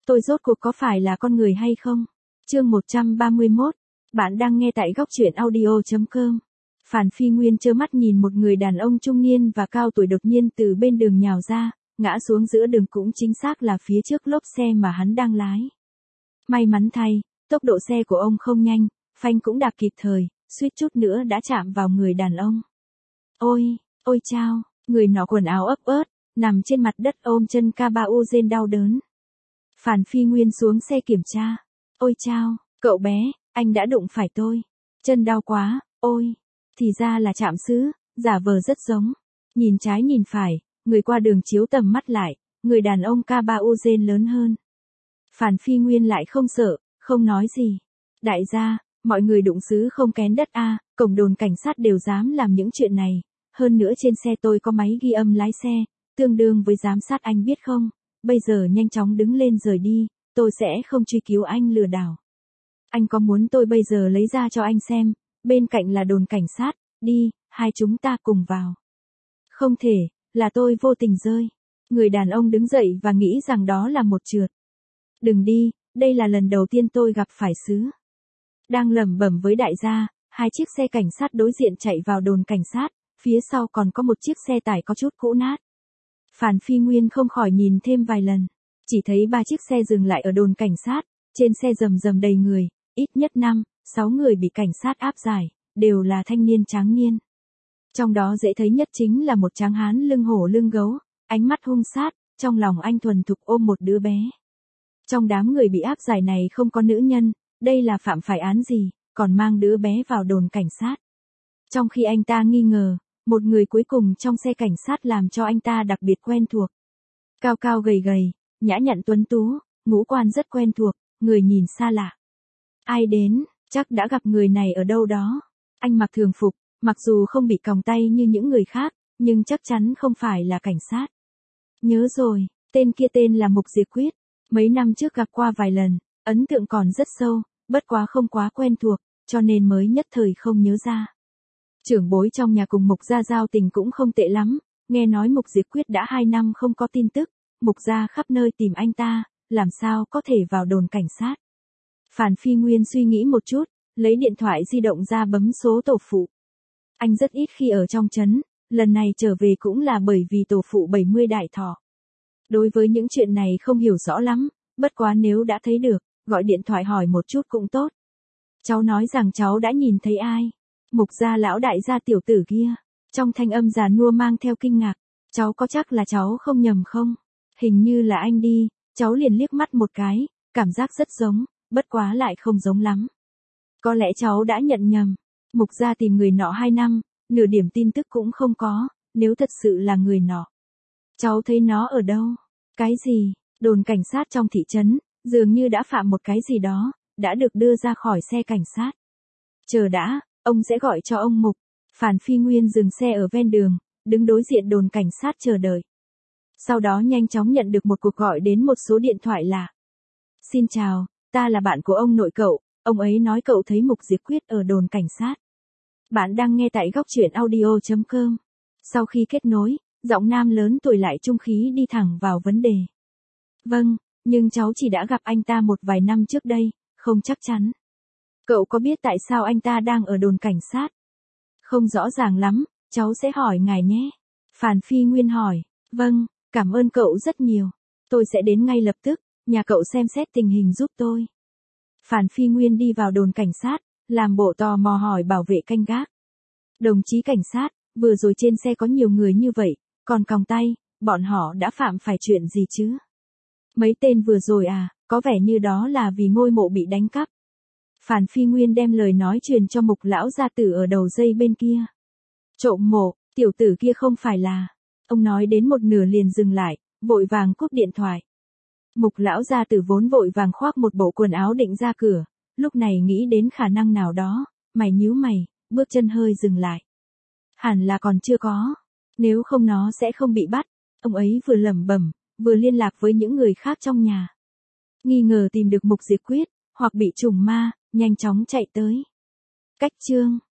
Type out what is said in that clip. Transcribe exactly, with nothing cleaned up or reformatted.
tôi rốt cuộc có phải là con người hay không? Chương một trăm ba mươi mốt. Bạn đang nghe tại góc truyện audio chấm com. Phàn Phi Nguyên trơ mắt nhìn một người đàn ông trung niên và cao tuổi đột nhiên từ bên đường nhào ra, ngã xuống giữa đường, cũng chính xác là phía trước lốp xe mà hắn đang lái. May mắn thay, tốc độ xe của ông không nhanh, phanh cũng đạp kịp thời, suýt chút nữa đã chạm vào người đàn ông. Ôi, ôi chao, người nọ quần áo ấp ớt, nằm trên mặt đất ôm chân ca ba u rên đau đớn. Phàn Phi Nguyên xuống xe kiểm tra. Ôi chao, cậu bé, anh đã đụng phải tôi. Chân đau quá, ôi. Thì ra là trạm xứ, giả vờ rất giống. Nhìn trái nhìn phải, người qua đường chiếu tầm mắt lại, người đàn ông ca ba u rên lớn hơn. Phàn Phi Nguyên lại không sợ, không nói gì. Đại gia, mọi người đụng xứ không kén đất a, à, cổng đồn cảnh sát đều dám làm những chuyện này. Hơn nữa trên xe tôi có máy ghi âm lái xe, tương đương với giám sát, anh biết không? Bây giờ nhanh chóng đứng lên rời đi, tôi sẽ không truy cứu anh lừa đảo. Anh có muốn tôi bây giờ lấy ra cho anh xem, bên cạnh là đồn cảnh sát, đi, hai chúng ta cùng vào. Không thể, là tôi vô tình rơi. Người đàn ông đứng dậy và nghĩ rằng đó là một trượt. Đừng đi, đây là lần đầu tiên tôi gặp phải xứ. Đang lẩm bẩm với đại gia, hai chiếc xe cảnh sát đối diện chạy vào đồn cảnh sát, phía sau còn có một chiếc xe tải có chút cũ nát. Phàn Phi Nguyên không khỏi nhìn thêm vài lần, chỉ thấy ba chiếc xe dừng lại ở đồn cảnh sát, trên xe rầm rầm đầy người, ít nhất năm, sáu người bị cảnh sát áp giải, đều là thanh niên tráng niên. Trong đó dễ thấy nhất chính là một tráng hán lưng hổ lưng gấu, ánh mắt hung sát, trong lòng anh thuần thục ôm một đứa bé. Trong đám người bị áp giải này không có nữ nhân, đây là phạm phải án gì, còn mang đứa bé vào đồn cảnh sát. Trong khi anh ta nghi ngờ, một người cuối cùng trong xe cảnh sát làm cho anh ta đặc biệt quen thuộc. Cao cao gầy gầy, nhã nhặn tuấn tú, ngũ quan rất quen thuộc, người nhìn xa lạ. Ai đến, chắc đã gặp người này ở đâu đó. Anh mặc thường phục, mặc dù không bị còng tay như những người khác, nhưng chắc chắn không phải là cảnh sát. Nhớ rồi, tên kia tên là Mục Diệp Quyết. Mấy năm trước gặp qua vài lần, ấn tượng còn rất sâu, bất quá không quá quen thuộc, cho nên mới nhất thời không nhớ ra. Trưởng bối trong nhà cùng Mục gia giao tình cũng không tệ lắm, nghe nói Mục Diệp Quyết đã hai năm không có tin tức, Mục gia khắp nơi tìm anh ta, làm sao có thể vào đồn cảnh sát. Phàn Phi Nguyên suy nghĩ một chút, lấy điện thoại di động ra bấm số tổ phụ. Anh rất ít khi ở trong trấn, lần này trở về cũng là bởi vì tổ phụ bảy mươi đại thọ. Đối với những chuyện này không hiểu rõ lắm, bất quá nếu đã thấy được, gọi điện thoại hỏi một chút cũng tốt. Cháu nói rằng cháu đã nhìn thấy ai? Mục gia lão đại gia tiểu tử kia. Trong thanh âm già nua mang theo kinh ngạc. Cháu có chắc là cháu không nhầm không? Hình như là anh đi, cháu liền liếc mắt một cái, cảm giác rất giống, bất quá lại không giống lắm. Có lẽ cháu đã nhận nhầm. Mục gia tìm người nọ hai năm, nửa điểm tin tức cũng không có, nếu thật sự là người nọ. Cháu thấy nó ở đâu? Cái gì? Đồn cảnh sát trong thị trấn, dường như đã phạm một cái gì đó, đã được đưa ra khỏi xe cảnh sát. Chờ đã, ông sẽ gọi cho ông Mục. Phàn Phi Nguyên dừng xe ở ven đường, đứng đối diện đồn cảnh sát chờ đợi. Sau đó nhanh chóng nhận được một cuộc gọi đến một số điện thoại lạ. Xin chào, ta là bạn của ông nội cậu, ông ấy nói cậu thấy Mục Diệp Quyết ở đồn cảnh sát. Bạn đang nghe tại góc truyện audio chấm com. Sau khi kết nối, giọng nam lớn tuổi lại trung khí đi thẳng vào vấn đề. Vâng, nhưng cháu chỉ đã gặp anh ta một vài năm trước đây, không chắc chắn. Cậu có biết tại sao anh ta đang ở đồn cảnh sát? Không rõ ràng lắm, cháu sẽ hỏi ngài nhé. Phàn Phi Nguyên hỏi. Vâng, cảm ơn cậu rất nhiều. Tôi sẽ đến ngay lập tức, nhà cậu xem xét tình hình giúp tôi. Phàn Phi Nguyên đi vào đồn cảnh sát, làm bộ tò mò hỏi bảo vệ canh gác. Đồng chí cảnh sát, vừa rồi trên xe có nhiều người như vậy, còn còng tay, bọn họ đã phạm phải chuyện gì chứ? Mấy tên vừa rồi à, có vẻ như đó là vì ngôi mộ bị đánh cắp. Phàn Phi Nguyên đem lời nói truyền cho Mục lão gia tử ở đầu dây bên kia. Trộm mộ, tiểu tử kia không phải là. Ông nói đến một nửa liền dừng lại, vội vàng cúp điện thoại. Mục lão gia tử vốn vội vàng khoác một bộ quần áo định ra cửa, lúc này nghĩ đến khả năng nào đó, mày nhíu mày, bước chân hơi dừng lại. Hẳn là còn chưa có, nếu không nó sẽ không bị bắt. Ông ấy vừa lẩm bẩm, vừa liên lạc với những người khác trong nhà. Nghi ngờ tìm được Mục Diệp Quyết, hoặc bị trùng ma, nhanh chóng chạy tới. Cách chương